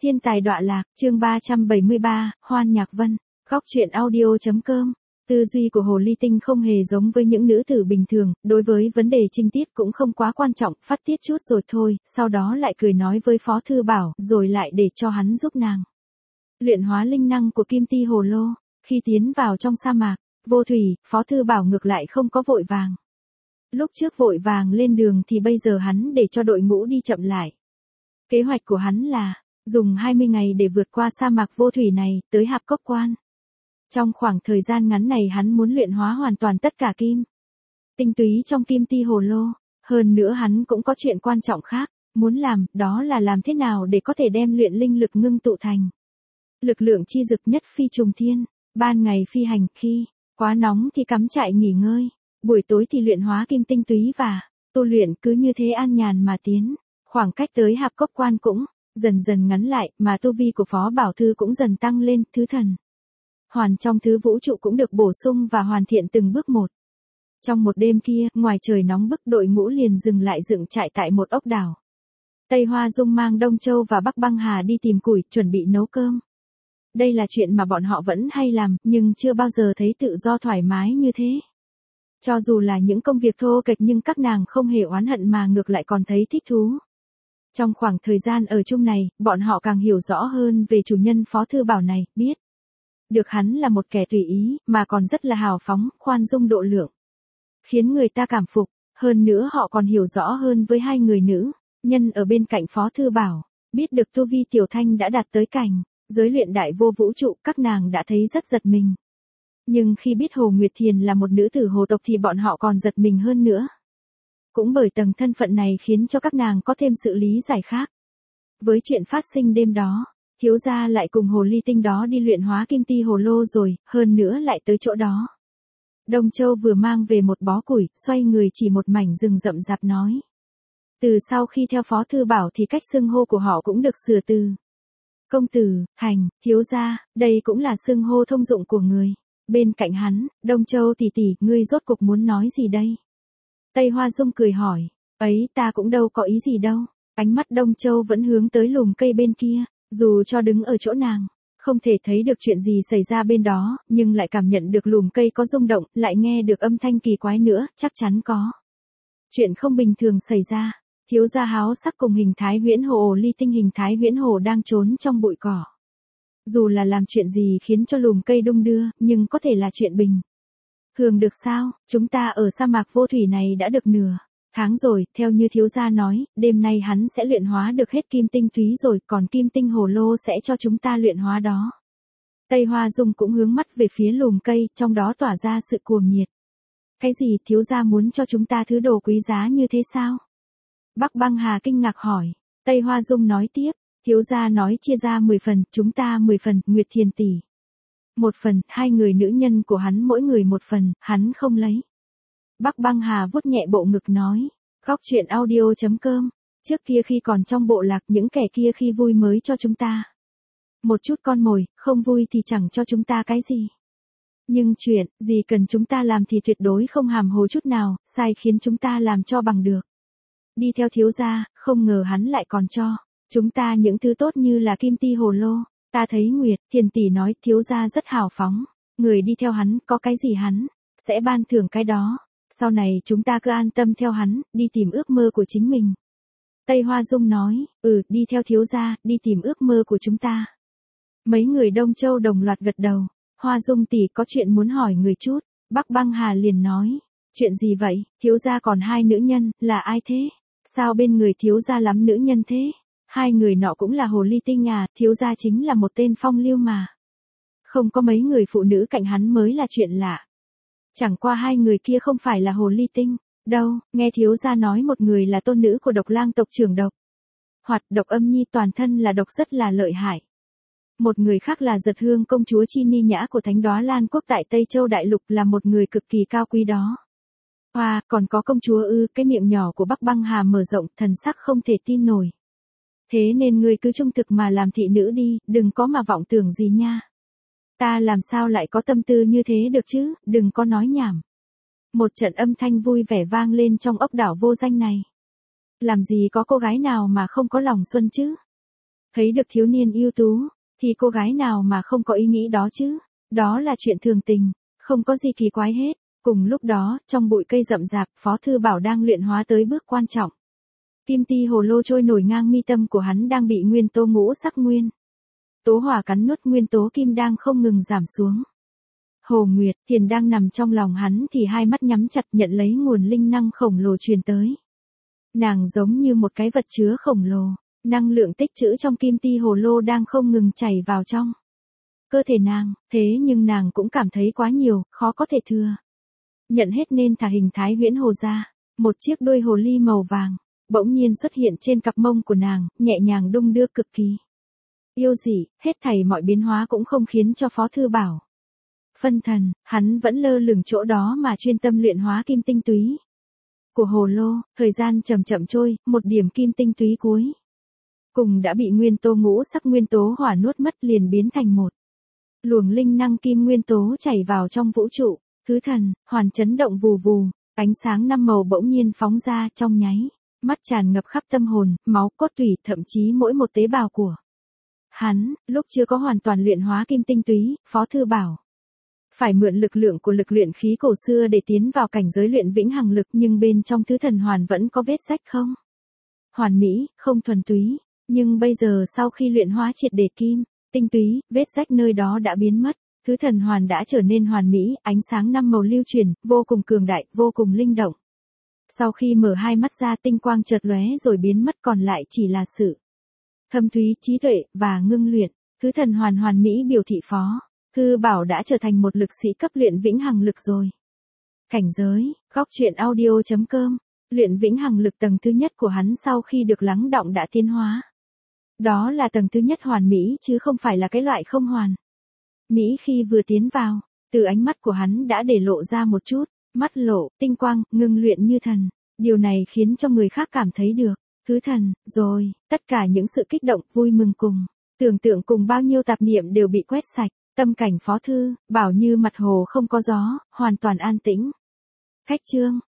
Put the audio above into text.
Thiên tài đọa lạc, chương 373, Hoan Nhạc Vân, Góc truyện audio.com. Tư duy của Hồ Ly Tinh không hề giống với những nữ tử bình thường, đối với vấn đề trinh tiết cũng không quá quan trọng, phát tiết chút rồi thôi, sau đó lại cười nói với Phó Thư Bảo, rồi lại để cho hắn giúp nàng luyện hóa linh năng của Kim Ti Hồ Lô. Khi tiến vào trong sa mạc vô thủy, Phó Thư Bảo ngược lại không có vội vàng. Lúc trước vội vàng lên đường thì bây giờ hắn để cho đội ngũ đi chậm lại. Kế hoạch của hắn là dùng 20 ngày để vượt qua sa mạc vô thủy này, tới Hạp Cốc Quan. Trong khoảng thời gian ngắn này hắn muốn luyện hóa hoàn toàn tất cả kim tinh túy trong Kim Ti Hồ Lô. Hơn nữa hắn cũng có chuyện quan trọng khác, muốn làm, đó là làm thế nào để có thể đem luyện linh lực ngưng tụ thành lực lượng chi dực nhất phi trùng thiên. Ban ngày phi hành, khi quá nóng thì cắm trại nghỉ ngơi, buổi tối thì luyện hóa kim tinh túy và tu luyện, cứ như thế an nhàn mà tiến. Khoảng cách tới Hạp Cốc Quan cũng dần dần ngắn lại, mà tu vi của Phó Bảo Thư cũng dần tăng lên, thứ thần hoàn trong thứ vũ trụ cũng được bổ sung và hoàn thiện từng bước một. Trong một đêm kia, ngoài trời nóng bức, đội ngũ liền dừng lại dựng trại tại một ốc đảo. Tây Hoa Dung mang Đông Châu và Bắc Băng Hà đi tìm củi, chuẩn bị nấu cơm. Đây là chuyện mà bọn họ vẫn hay làm, nhưng chưa bao giờ thấy tự do thoải mái như thế. Cho dù là những công việc thô kệch nhưng các nàng không hề oán hận mà ngược lại còn thấy thích thú. Trong khoảng thời gian ở chung này, bọn họ càng hiểu rõ hơn về chủ nhân Phó Thư Bảo này, biết được hắn là một kẻ tùy ý, mà còn rất là hào phóng, khoan dung độ lượng, khiến người ta cảm phục. Hơn nữa họ còn hiểu rõ hơn với hai người nữ nhân ở bên cạnh Phó Thư Bảo, biết được tu vi Tiểu Thanh đã đạt tới cảnh giới luyện đại vô vũ trụ, các nàng đã thấy rất giật mình. Nhưng khi biết Hồ Nguyệt Thiền là một nữ tử Hồ tộc thì bọn họ còn giật mình hơn nữa. Cũng bởi tầng thân phận này khiến cho các nàng có thêm sự lý giải khác. Với chuyện phát sinh đêm đó, thiếu gia lại cùng Hồ Ly Tinh đó đi luyện hóa Kim Ti Hồ Lô rồi, hơn nữa lại tới chỗ đó. Đông Châu vừa mang về một bó củi, xoay người chỉ một mảnh rừng rậm rạp nói. Từ sau khi theo Phó Thư Bảo thì cách xưng hô của họ cũng được sửa từ công tử, thành, thiếu gia, đây cũng là xưng hô thông dụng của người. Bên cạnh hắn, Đông Châu tỷ tỷ, ngươi rốt cuộc muốn nói gì đây? Tây Hoa Dung cười hỏi, ấy ta cũng đâu có ý gì đâu. Ánh mắt Đông Châu vẫn hướng tới lùm cây bên kia, dù cho đứng ở chỗ nàng, không thể thấy được chuyện gì xảy ra bên đó, nhưng lại cảm nhận được lùm cây có rung động, lại nghe được âm thanh kỳ quái nữa, chắc chắn có chuyện không bình thường xảy ra. Thiếu gia háo sắc cùng Hình Thái Huyễn Hồ Ly Tinh. Hình Thái Huyễn Hồ đang trốn trong bụi cỏ. Dù là làm chuyện gì khiến cho lùm cây đung đưa, nhưng có thể là chuyện bình thường được sao? Chúng ta ở sa mạc vô thủy này đã được nửa tháng rồi, theo như thiếu gia nói, đêm nay hắn sẽ luyện hóa được hết kim tinh túy rồi, còn kim tinh hồ lô sẽ cho chúng ta luyện hóa đó. Tây Hoa Dung cũng hướng mắt về phía lùm cây, trong đó tỏa ra sự cuồng nhiệt. Cái gì, thiếu gia muốn cho chúng ta thứ đồ quý giá như thế sao? Bắc Băng Hà kinh ngạc hỏi. Tây Hoa Dung nói tiếp, thiếu gia nói chia ra 10 phần, chúng ta 10 phần, Nguyệt Thiền tỷ 1 phần, hai người nữ nhân của hắn mỗi người 1 phần, hắn không lấy. Bắc Băng Hà vuốt nhẹ bộ ngực nói, Góc truyện audio.com, trước kia khi còn trong bộ lạc, những kẻ kia khi vui mới cho chúng ta một chút con mồi, không vui thì chẳng cho chúng ta cái gì. Nhưng chuyện gì cần chúng ta làm thì tuyệt đối không hàm hồ chút nào, sai khiến chúng ta làm cho bằng được. Đi theo thiếu gia, không ngờ hắn lại còn cho chúng ta những thứ tốt như là Kim Ti Hồ Lô. Ta thấy Nguyệt Thiền tỷ nói thiếu gia rất hào phóng, người đi theo hắn, có cái gì hắn sẽ ban thưởng cái đó. Sau này chúng ta cứ an tâm theo hắn, đi tìm ước mơ của chính mình. Tây Hoa Dung nói, đi theo thiếu gia, đi tìm ước mơ của chúng ta. Mấy người Đông Châu đồng loạt gật đầu. Hoa Dung tỷ có chuyện muốn hỏi người chút. Bắc Băng Hà liền nói, chuyện gì vậy? Thiếu gia còn hai nữ nhân, là ai thế? Sao bên người thiếu gia lắm nữ nhân thế? Hai người nọ cũng là Hồ Ly Tinh à? Thiếu gia chính là một tên phong lưu mà. Không có mấy người phụ nữ cạnh hắn mới là chuyện lạ. Chẳng qua hai người kia không phải là Hồ Ly Tinh đâu, nghe thiếu gia nói một người là tôn nữ của Độc Lang tộc trưởng Độc Hoạt, Độc Âm Nhi, toàn thân là độc, rất là lợi hại. Một người khác là Giật Hương công chúa Chi Ni Nhã của Thánh Đóa Lan quốc tại Tây Châu Đại Lục, là một người cực kỳ cao quý đó. Còn có công chúa ư? Cái miệng nhỏ của Bắc Băng Hà mở rộng, thần sắc không thể tin nổi. Thế nên ngươi cứ trung thực mà làm thị nữ đi, đừng có mà vọng tưởng gì nha. Ta làm sao lại có tâm tư như thế được chứ, đừng có nói nhảm. Một trận âm thanh vui vẻ vang lên trong ốc đảo vô danh này. Làm gì có cô gái nào mà không có lòng xuân chứ? Thấy được thiếu niên ưu tú, thì cô gái nào mà không có ý nghĩ đó chứ? Đó là chuyện thường tình, không có gì kỳ quái hết. Cùng lúc đó, trong bụi cây rậm rạp, Phó Thư Bảo đang luyện hóa tới bước quan trọng. Kim ti hồ lô trôi nổi ngang mi tâm của hắn đang bị nguyên tố ngũ sắc nguyên tố hỏa cắn nuốt, nguyên tố kim đang không ngừng giảm xuống. Hồ Nguyệt Thiền đang nằm trong lòng hắn thì hai mắt nhắm chặt nhận lấy nguồn linh năng khổng lồ truyền tới. Nàng giống như một cái vật chứa khổng lồ, năng lượng tích trữ trong kim ti hồ lô đang không ngừng chảy vào trong cơ thể nàng, thế nhưng nàng cũng cảm thấy quá nhiều, khó có thể thừa nhận hết nên thả hình thái huyễn hồ ra. Một chiếc đuôi hồ ly màu vàng bỗng nhiên xuất hiện trên cặp mông của nàng, nhẹ nhàng đung đưa cực kỳ yêu dị. Hết thảy mọi biến hóa cũng không khiến cho Phó Thư Bảo phân thần, hắn vẫn lơ lửng chỗ đó mà chuyên tâm luyện hóa kim tinh túy của hồ lô. Thời gian chậm chậm trôi, một điểm kim tinh túy cuối cùng đã bị nguyên tố ngũ sắc nguyên tố hỏa nuốt mất, liền biến thành một luồng linh năng kim nguyên tố chảy vào trong vũ trụ. Thứ thần hoàn chấn động vù vù, ánh sáng năm màu bỗng nhiên phóng ra, trong nháy mắt tràn ngập khắp tâm hồn, máu, cốt tủy, thậm chí mỗi một tế bào của hắn. Lúc chưa có hoàn toàn luyện hóa kim tinh túy, Phó Thư Bảo phải mượn lực lượng của lực luyện khí cổ xưa để tiến vào cảnh giới luyện vĩnh hằng lực, nhưng bên trong thứ thần hoàn vẫn có vết rách không hoàn mỹ, không thuần túy. Nhưng bây giờ sau khi luyện hóa triệt để kim tinh túy, vết rách nơi đó đã biến mất. Thứ thần hoàn đã trở nên hoàn mỹ, ánh sáng năm màu lưu truyền, vô cùng cường đại, vô cùng linh động. Sau khi mở hai mắt ra, tinh quang chợt lóe rồi biến mất, còn lại chỉ là sự thâm thúy, trí tuệ và ngưng luyện. Thứ thần hoàn hoàn mỹ biểu thị Phó Thư Bảo đã trở thành một lực sĩ cấp luyện vĩnh hằng lực rồi. Cảnh giới, góc truyện audio.com. Luyện vĩnh hằng lực tầng thứ nhất của hắn sau khi được lắng đọng đã tiến hóa. Đó là tầng thứ nhất hoàn mỹ chứ không phải là cái loại không hoàn mỹ. Khi vừa tiến vào, từ ánh mắt của hắn đã để lộ ra một chút mắt lộ tinh quang, ngưng luyện như thần. Điều này khiến cho người khác cảm thấy được thứ thần rồi. Tất cả những sự kích động, vui mừng cùng tưởng tượng cùng bao nhiêu tạp niệm đều bị quét sạch. Tâm cảnh Phó Thư Bảo như mặt hồ không có gió, hoàn toàn an tĩnh. Khách chương